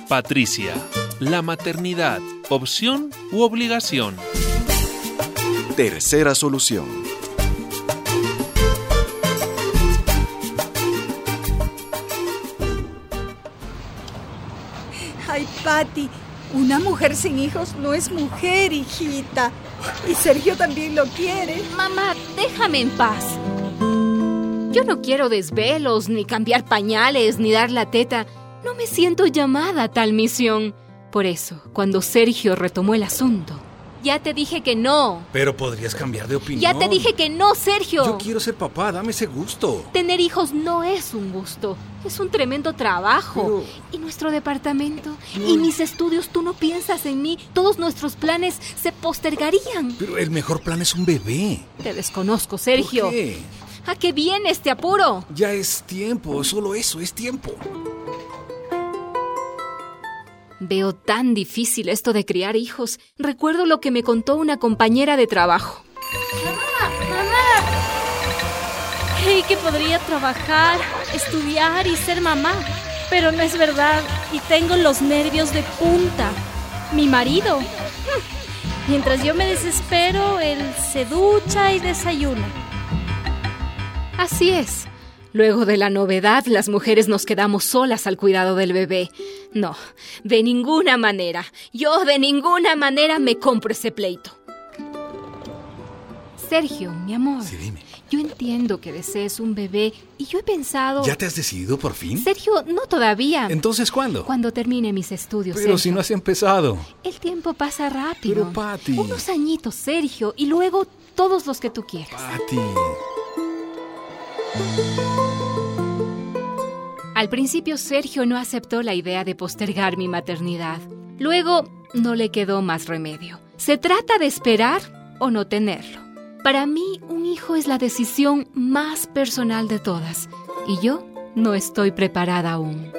Patricia, la maternidad, ¿opción u obligación? Tercera solución. Ay, Pati, una mujer sin hijos no es mujer, hijita. Y Sergio también lo quiere. Mamá, déjame en paz. Yo no quiero desvelos, ni cambiar pañales, ni dar la teta. No me siento llamada a tal misión. Por eso, cuando Sergio retomó el asunto, ya te dije que no. Pero podrías cambiar de opinión. Ya te dije que no, Sergio. Yo quiero ser papá, dame ese gusto. Tener hijos no es un gusto, es un tremendo trabajo. ¿Y nuestro departamento? ¿Y mis estudios? ¿Tú no piensas en mí? Todos nuestros planes se postergarían. Pero el mejor plan es un bebé. Te desconozco, Sergio. ¿Por qué? ¿A qué viene este apuro? Ya es tiempo, solo eso, es tiempo. Veo tan difícil esto de criar hijos. Recuerdo lo que me contó una compañera de trabajo. ¡Mamá! Creí que podría trabajar, estudiar y ser mamá, pero no es verdad y tengo los nervios de punta. Mi marido, mientras yo me desespero, él se ducha y desayuna. Así es. Luego de la novedad, las mujeres nos quedamos solas al cuidado del bebé. No, de ninguna manera. Yo de ninguna manera me compro ese pleito. Sergio, mi amor. Sí, dime. Yo entiendo que desees un bebé y yo he pensado... ¿Ya te has decidido por fin? Sergio, no todavía. ¿Entonces cuándo? Cuando termine mis estudios, Pero Sergio. si no has empezado. El tiempo pasa rápido. Pero, Pati. Unos añitos, Sergio, y luego todos los que tú quieras. Pati. Al principio, Sergio no aceptó la idea de postergar mi maternidad. Luego, no le quedó más remedio. Se trata de esperar o no tenerlo. Para mí, un hijo es la decisión más personal de todas. Y yo no estoy preparada aún.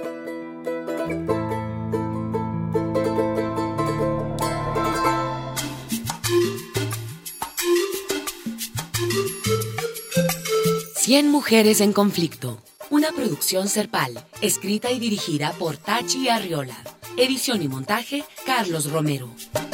Cien mujeres en conflicto. Una producción Serpal, escrita y dirigida por Tachi Arriola. Edición y montaje, Carlos Romero.